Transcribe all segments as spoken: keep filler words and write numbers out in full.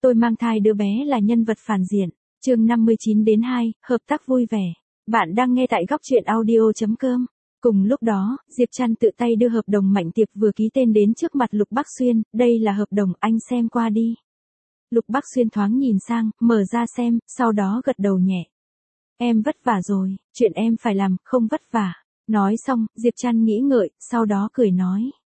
Tôi mang thai đứa bé là nhân vật phản diện. Chương năm mươi chín đến hai, hợp tác vui vẻ. Bạn đang nghe tại góc truyện audio chấm com. Cùng lúc đó, Diệp Trăn tự tay đưa hợp đồng Mạnh Tiệp vừa ký tên đến trước mặt Lục Bắc Xuyên, đây là hợp đồng, anh xem qua đi. Lục Bắc Xuyên thoáng nhìn sang, mở ra xem, sau đó gật đầu nhẹ. Em vất vả rồi, chuyện em phải làm, không vất vả. Nói xong, Diệp Trăn nghĩ ngợi, sau đó cười nói.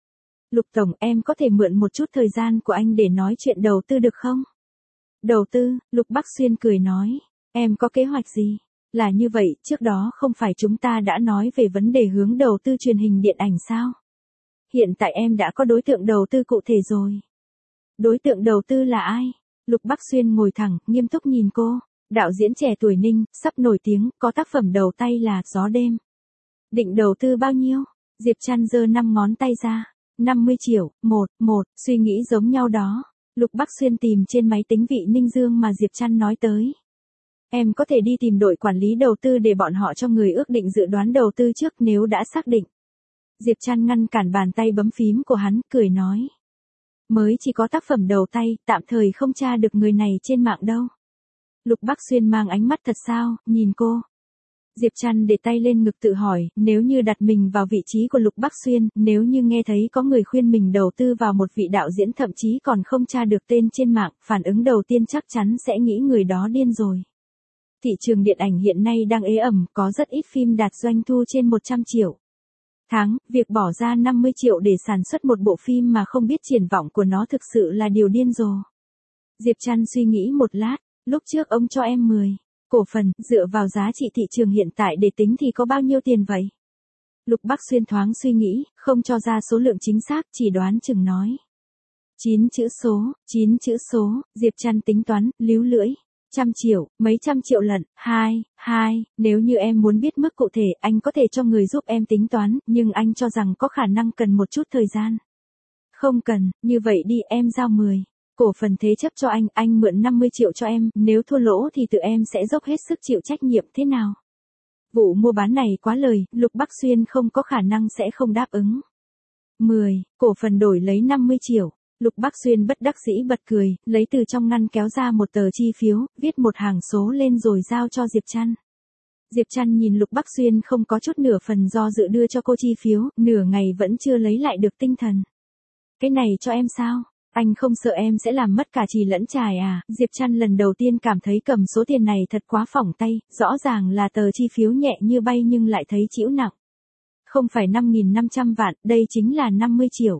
Lục Tổng, em có thể mượn một chút thời gian của anh để nói chuyện đầu tư được không? Đầu tư, Lục Bắc Xuyên cười nói. Em có kế hoạch gì? Là như vậy, trước đó không phải chúng ta đã nói về vấn đề hướng đầu tư truyền hình điện ảnh sao? Hiện tại em đã có đối tượng đầu tư cụ thể rồi. Đối tượng đầu tư là ai? Lục Bắc Xuyên ngồi thẳng, nghiêm túc nhìn cô. Đạo diễn trẻ tuổi Ninh, sắp nổi tiếng, có tác phẩm đầu tay là Gió Đêm. Định đầu tư bao nhiêu? Diệp Trăn giơ năm ngón tay ra. năm mươi triệu, một, một, suy nghĩ giống nhau đó. Lục Bắc Xuyên tìm trên máy tính vị Ninh Dương mà Diệp Trăn nói tới. Em có thể đi tìm đội quản lý đầu tư để bọn họ cho người ước định dự đoán đầu tư trước nếu đã xác định. Diệp Trăn ngăn cản bàn tay bấm phím của hắn, cười nói. Mới chỉ có tác phẩm đầu tay, tạm thời không tra được người này trên mạng đâu. Lục Bắc Xuyên mang ánh mắt thật sao, nhìn cô. Diệp Trăn để tay lên ngực tự hỏi, nếu như đặt mình vào vị trí của Lục Bắc Xuyên, nếu như nghe thấy có người khuyên mình đầu tư vào một vị đạo diễn thậm chí còn không tra được tên trên mạng, phản ứng đầu tiên chắc chắn sẽ nghĩ người đó điên rồi. Thị trường điện ảnh hiện nay đang ế ẩm, có rất ít phim đạt doanh thu trên một trăm triệu. Tháng, việc bỏ ra năm mươi triệu để sản xuất một bộ phim mà không biết triển vọng của nó thực sự là điều điên rồ. Diệp Trăn suy nghĩ một lát, lúc trước ông cho em mười cổ phần, dựa vào giá trị thị trường hiện tại để tính thì có bao nhiêu tiền vậy? Lục Bắc Xuyên thoáng suy nghĩ, không cho ra số lượng chính xác, chỉ đoán chừng nói. chín chữ số, chín chữ số, Diệp Trăn tính toán, líu lưỡi. Trăm triệu, mấy trăm triệu lận, hai, hai, nếu như em muốn biết mức cụ thể, anh có thể cho người giúp em tính toán, nhưng anh cho rằng có khả năng cần một chút thời gian. Không cần, như vậy đi, em giao mười. Cổ phần thế chấp cho anh, anh mượn năm mươi triệu cho em, nếu thua lỗ thì tự em sẽ dốc hết sức chịu trách nhiệm thế nào? Vụ mua bán này quá lời, Lục Bắc Xuyên không có khả năng sẽ không đáp ứng. mười, cổ phần đổi lấy năm mươi triệu. Lục Bắc Xuyên bất đắc dĩ bật cười, lấy từ trong ngăn kéo ra một tờ chi phiếu, viết một hàng số lên rồi giao cho Diệp Trăn. Diệp Trăn nhìn Lục Bắc Xuyên không có chút nửa phần do dự đưa cho cô chi phiếu, nửa ngày vẫn chưa lấy lại được tinh thần. Cái này cho em sao? Anh không sợ em sẽ làm mất cả chì lẫn chài à? Diệp Trăn lần đầu tiên cảm thấy cầm số tiền này thật quá phỏng tay, rõ ràng là tờ chi phiếu nhẹ như bay nhưng lại thấy chịu nặng. Không phải năm nghìn năm trăm vạn, đây chính là năm mươi triệu.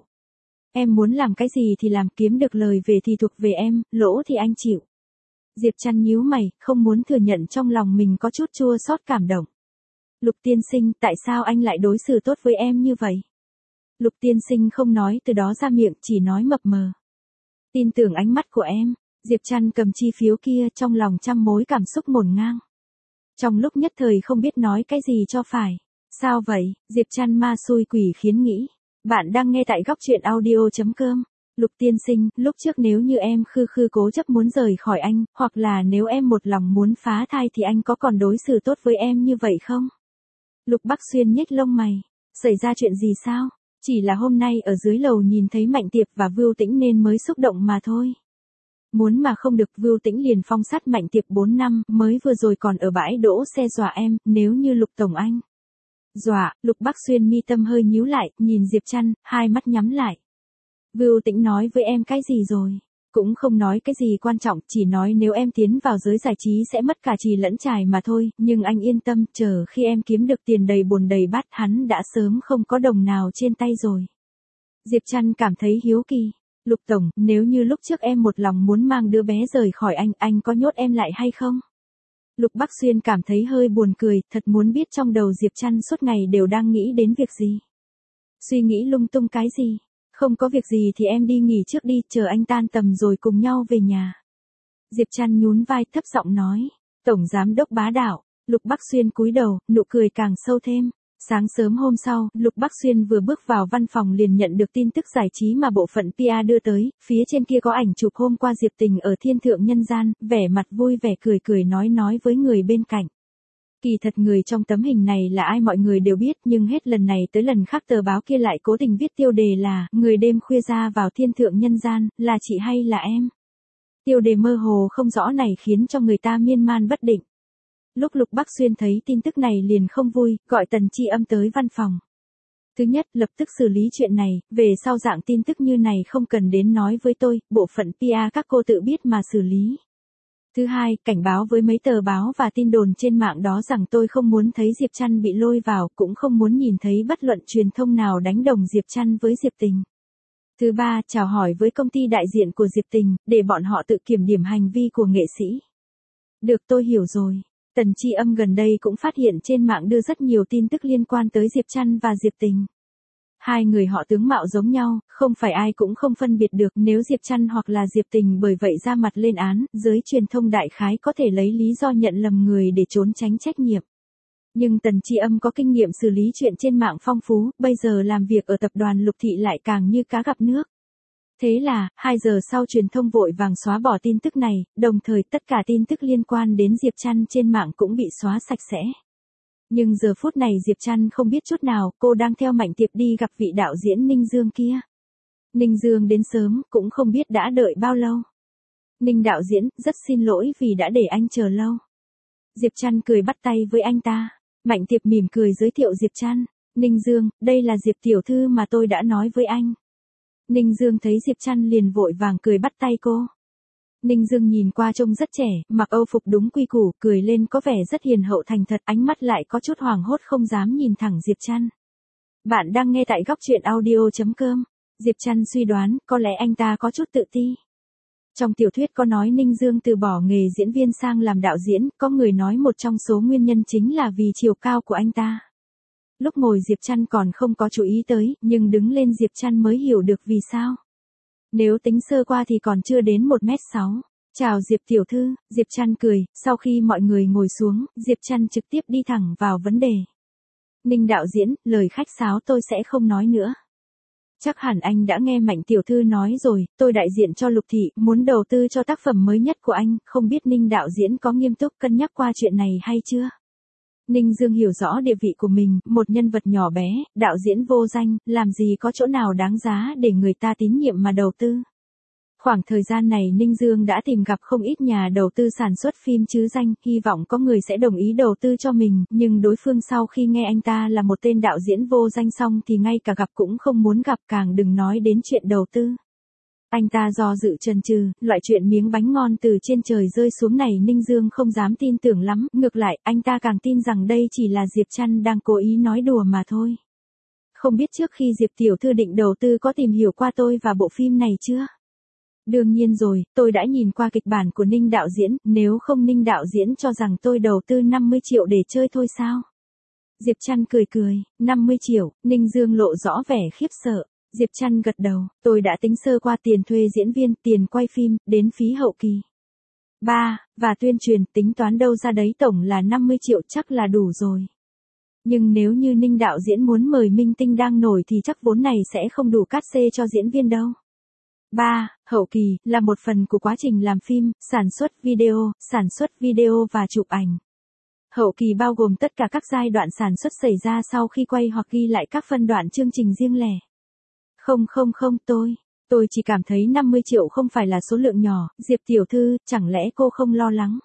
Em muốn làm cái gì thì làm, kiếm được lời về thì thuộc về em, lỗ thì anh chịu. Diệp Trăn nhíu mày, không muốn thừa nhận trong lòng mình có chút chua xót cảm động. Lục tiên sinh, tại sao anh lại đối xử tốt với em như vậy? Lục tiên sinh không nói từ đó ra miệng, chỉ nói mập mờ. Tin tưởng ánh mắt của em. Diệp Trăn cầm chi phiếu kia, trong lòng trăm mối cảm xúc ngổn ngang. Trong lúc nhất thời không biết nói cái gì cho phải. Sao vậy? Diệp Trăn ma xui quỷ khiến nghĩ. Bạn đang nghe tại góc truyện audio chấm com. Lục tiên sinh, lúc trước nếu như em khư khư cố chấp muốn rời khỏi anh, hoặc là nếu em một lòng muốn phá thai thì anh có còn đối xử tốt với em như vậy không? Lục Bắc Xuyên nhếch lông mày. Xảy ra chuyện gì sao? Chỉ là hôm nay ở dưới lầu nhìn thấy Mạnh Tiệp và Vưu Tĩnh nên mới xúc động mà thôi. Muốn mà không được, Vưu Tĩnh liền phong sát Mạnh Tiệp bốn năm, mới vừa rồi còn ở bãi đỗ xe dọa em, nếu như Lục Tổng anh. Dọa, Lục Bắc Xuyên mi tâm hơi nhíu lại, nhìn Diệp Trăn, hai mắt nhắm lại. Vưu Tĩnh nói với em cái gì rồi? Cũng không nói cái gì quan trọng, chỉ nói nếu em tiến vào giới giải trí sẽ mất cả chì lẫn chài mà thôi, nhưng anh yên tâm, chờ khi em kiếm được tiền đầy bồn đầy bát hắn đã sớm không có đồng nào trên tay rồi. Diệp Trăn cảm thấy hiếu kỳ. Lục Tổng, nếu như lúc trước em một lòng muốn mang đứa bé rời khỏi anh, anh có nhốt em lại hay không? Lục Bắc Xuyên cảm thấy hơi buồn cười, thật muốn biết trong đầu Diệp Trăn suốt ngày đều đang nghĩ đến việc gì. Suy nghĩ lung tung cái gì? Không có việc gì thì em đi nghỉ trước đi, chờ anh tan tầm rồi cùng nhau về nhà. Diệp Trăn nhún vai thấp giọng nói. Tổng giám đốc bá đạo. Lục Bắc Xuyên cúi đầu, nụ cười càng sâu thêm. Sáng sớm hôm sau, Lục Bắc Xuyên vừa bước vào văn phòng liền nhận được tin tức giải trí mà bộ phận pê e đưa tới, phía trên kia có ảnh chụp hôm qua Diệp Tình ở Thiên Thượng Nhân Gian, vẻ mặt vui vẻ cười cười nói nói với người bên cạnh. Kỳ thật người trong tấm hình này là ai mọi người đều biết, nhưng hết lần này tới lần khác tờ báo kia lại cố tình viết tiêu đề là, người đêm khuya ra vào Thiên Thượng Nhân Gian, là chị hay là em? Tiêu đề mơ hồ không rõ này khiến cho người ta miên man bất định. Lúc Lục Bắc Xuyên thấy tin tức này liền không vui, gọi Tần Chi Âm tới văn phòng. Thứ nhất, lập tức xử lý chuyện này, về sau dạng tin tức như này không cần đến nói với tôi, bộ phận pê e các cô tự biết mà xử lý. Thứ hai, cảnh báo với mấy tờ báo và tin đồn trên mạng đó rằng tôi không muốn thấy Diệp Trăn bị lôi vào, cũng không muốn nhìn thấy bất luận truyền thông nào đánh đồng Diệp Trăn với Diệp Tình. Thứ ba, chào hỏi với công ty đại diện của Diệp Tình, để bọn họ tự kiểm điểm hành vi của nghệ sĩ. Được, tôi hiểu rồi. Tần Chi Âm gần đây cũng phát hiện trên mạng đưa rất nhiều tin tức liên quan tới Diệp Trăn và Diệp Tình. Hai người họ tướng mạo giống nhau, không phải ai cũng không phân biệt được, nếu Diệp Trăn hoặc là Diệp Tình bởi vậy ra mặt lên án, giới truyền thông đại khái có thể lấy lý do nhận lầm người để trốn tránh trách nhiệm. Nhưng Tần Chi Âm có kinh nghiệm xử lý chuyện trên mạng phong phú, bây giờ làm việc ở tập đoàn Lục Thị lại càng như cá gặp nước. Thế là, hai giờ sau truyền thông vội vàng xóa bỏ tin tức này, đồng thời tất cả tin tức liên quan đến Diệp Trăn trên mạng cũng bị xóa sạch sẽ. Nhưng giờ phút này Diệp Trăn không biết chút nào, cô đang theo Mạnh Tiệp đi gặp vị đạo diễn Ninh Dương kia. Ninh Dương đến sớm, cũng không biết đã đợi bao lâu. Ninh đạo diễn, rất xin lỗi vì đã để anh chờ lâu. Diệp Trăn cười bắt tay với anh ta. Mạnh Tiệp mỉm cười giới thiệu Diệp Trăn. Ninh Dương, đây là Diệp tiểu thư mà tôi đã nói với anh. Ninh Dương thấy Diệp Trăn liền vội vàng cười bắt tay cô. Ninh Dương nhìn qua trông rất trẻ, mặc âu phục đúng quy củ, cười lên có vẻ rất hiền hậu thành thật, ánh mắt lại có chút hoảng hốt không dám nhìn thẳng Diệp Trăn. Bạn đang nghe tại góc truyện audio chấm com. Diệp Trăn suy đoán, có lẽ anh ta có chút tự ti. Trong tiểu thuyết có nói Ninh Dương từ bỏ nghề diễn viên sang làm đạo diễn, có người nói một trong số nguyên nhân chính là vì chiều cao của anh ta. Lúc ngồi Diệp Trăn còn không có chú ý tới, nhưng đứng lên Diệp Trăn mới hiểu được vì sao. Nếu tính sơ qua thì còn chưa đến một mét sáu. Chào Diệp tiểu thư, Diệp Trăn cười, sau khi mọi người ngồi xuống, Diệp Trăn trực tiếp đi thẳng vào vấn đề. Ninh đạo diễn, lời khách sáo tôi sẽ không nói nữa. Chắc hẳn anh đã nghe Mạnh tiểu thư nói rồi, tôi đại diện cho Lục Thị, muốn đầu tư cho tác phẩm mới nhất của anh, không biết Ninh đạo diễn có nghiêm túc cân nhắc qua chuyện này hay chưa? Ninh Dương hiểu rõ địa vị của mình, một nhân vật nhỏ bé, đạo diễn vô danh, làm gì có chỗ nào đáng giá để người ta tín nhiệm mà đầu tư. Khoảng thời gian này Ninh Dương đã tìm gặp không ít nhà đầu tư sản xuất phim chứ danh, hy vọng có người sẽ đồng ý đầu tư cho mình, nhưng đối phương sau khi nghe anh ta là một tên đạo diễn vô danh xong thì ngay cả gặp cũng không muốn gặp, càng đừng nói đến chuyện đầu tư. Anh ta do dự chần chừ, loại chuyện miếng bánh ngon từ trên trời rơi xuống này Ninh Dương không dám tin tưởng lắm, ngược lại, anh ta càng tin rằng đây chỉ là Diệp Trăn đang cố ý nói đùa mà thôi. Không biết trước khi Diệp tiểu thư định đầu tư có tìm hiểu qua tôi và bộ phim này chưa? Đương nhiên rồi, tôi đã nhìn qua kịch bản của Ninh đạo diễn, nếu không Ninh đạo diễn cho rằng tôi đầu tư năm mươi triệu để chơi thôi sao? Diệp Trăn cười cười, năm mươi triệu, Ninh Dương lộ rõ vẻ khiếp sợ. Diệp Trăn gật đầu, tôi đã tính sơ qua tiền thuê diễn viên, tiền quay phim, đến phí hậu kỳ. ba. Và tuyên truyền, tính toán đâu ra đấy tổng là năm mươi triệu chắc là đủ rồi. Nhưng nếu như Ninh đạo diễn muốn mời minh tinh đang nổi thì chắc vốn này sẽ không đủ cát xê cho diễn viên đâu. ba. Hậu kỳ, là một phần của quá trình làm phim, sản xuất video, sản xuất video và chụp ảnh. Hậu kỳ bao gồm tất cả các giai đoạn sản xuất xảy ra sau khi quay hoặc ghi lại các phân đoạn chương trình riêng lẻ. Không không không tôi, tôi chỉ cảm thấy năm mươi triệu không phải là số lượng nhỏ, Diệp tiểu thư, chẳng lẽ cô không lo lắng?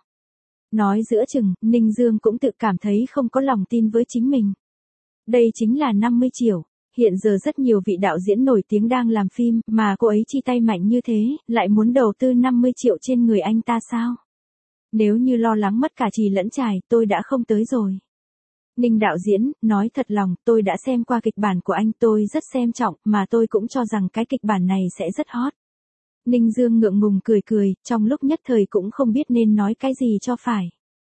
Nói giữa chừng, Ninh Dương cũng tự cảm thấy không có lòng tin với chính mình. Đây chính là năm mươi triệu, hiện giờ rất nhiều vị đạo diễn nổi tiếng đang làm phim, mà cô ấy chi tay mạnh như thế, lại muốn đầu tư năm mươi triệu trên người anh ta sao? Nếu như lo lắng mất cả trì lẫn trải, tôi đã không tới rồi. Ninh đạo diễn, nói thật lòng, tôi đã xem qua kịch bản của anh, tôi rất xem trọng, mà tôi cũng cho rằng cái kịch bản này sẽ rất hot. Ninh Dương ngượng ngùng cười cười, trong lúc nhất thời cũng không biết nên nói cái gì cho phải.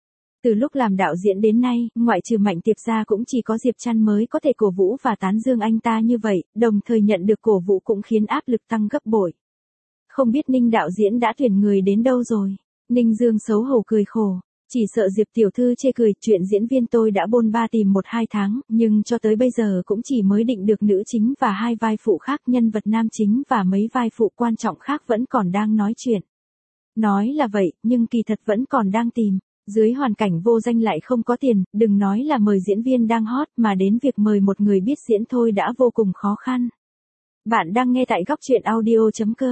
Từ lúc làm đạo diễn đến nay, ngoại trừ Mạnh Tiệp ra cũng chỉ có Diệp Trăn mới có thể cổ vũ và tán dương anh ta như vậy, đồng thời nhận được cổ vũ cũng khiến áp lực tăng gấp bội. Không biết Ninh đạo diễn đã tuyển người đến đâu rồi? Ninh Dương xấu hổ cười khổ. Chỉ sợ Diệp tiểu thư chê cười, chuyện diễn viên tôi đã bôn ba tìm một hai tháng, nhưng cho tới bây giờ cũng chỉ mới định được nữ chính và hai vai phụ khác, nhân vật nam chính và mấy vai phụ quan trọng khác vẫn còn đang nói chuyện. Nói là vậy, nhưng kỳ thật vẫn còn đang tìm. Dưới hoàn cảnh vô danh lại không có tiền, đừng nói là mời diễn viên đang hot mà đến việc mời một người biết diễn thôi đã vô cùng khó khăn. Bạn đang nghe tại góc truyện audio chấm com.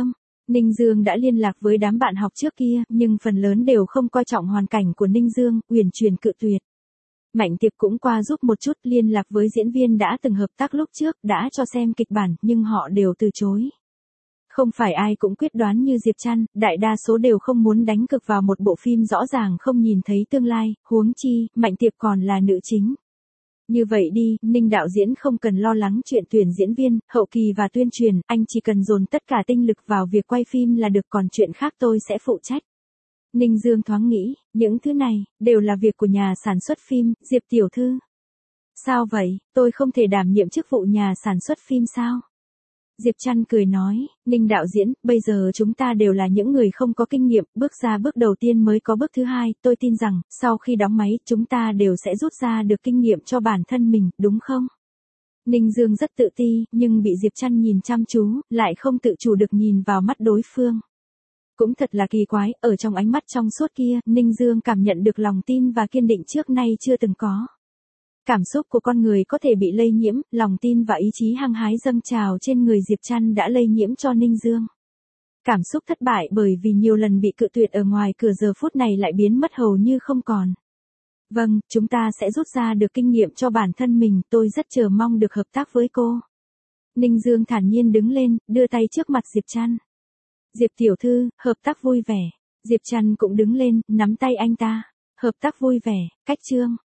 Ninh Dương đã liên lạc với đám bạn học trước kia, nhưng phần lớn đều không coi trọng hoàn cảnh của Ninh Dương, uyển chuyển cự tuyệt. Mạnh Tiệp cũng qua giúp một chút, liên lạc với diễn viên đã từng hợp tác lúc trước, đã cho xem kịch bản, nhưng họ đều từ chối. Không phải ai cũng quyết đoán như Diệp Trăn, đại đa số đều không muốn đánh cược vào một bộ phim rõ ràng không nhìn thấy tương lai, huống chi, Mạnh Tiệp còn là nữ chính. Như vậy đi, Ninh đạo diễn không cần lo lắng chuyện tuyển diễn viên, hậu kỳ và tuyên truyền, anh chỉ cần dồn tất cả tinh lực vào việc quay phim là được, còn chuyện khác tôi sẽ phụ trách. Ninh Dương thoáng nghĩ, những thứ này, đều là việc của nhà sản xuất phim, Diệp tiểu thư. Sao vậy, tôi không thể đảm nhiệm chức vụ nhà sản xuất phim sao? Diệp Trăn cười nói, Ninh đạo diễn, bây giờ chúng ta đều là những người không có kinh nghiệm, bước ra bước đầu tiên mới có bước thứ hai, tôi tin rằng, sau khi đóng máy, chúng ta đều sẽ rút ra được kinh nghiệm cho bản thân mình, đúng không? Ninh Dương rất tự ti, nhưng bị Diệp Trăn nhìn chăm chú, lại không tự chủ được nhìn vào mắt đối phương. Cũng thật là kỳ quái, ở trong ánh mắt trong suốt kia, Ninh Dương cảm nhận được lòng tin và kiên định trước nay chưa từng có. Cảm xúc của con người có thể bị lây nhiễm, lòng tin và ý chí hăng hái dâng trào trên người Diệp Trăn đã lây nhiễm cho Ninh Dương. Cảm xúc thất bại bởi vì nhiều lần bị cự tuyệt ở ngoài cửa giờ phút này lại biến mất hầu như không còn. Vâng, chúng ta sẽ rút ra được kinh nghiệm cho bản thân mình, tôi rất chờ mong được hợp tác với cô. Ninh Dương thản nhiên đứng lên, đưa tay trước mặt Diệp Trăn. Diệp tiểu thư, hợp tác vui vẻ. Diệp Trăn cũng đứng lên, nắm tay anh ta. Hợp tác vui vẻ, cách chương.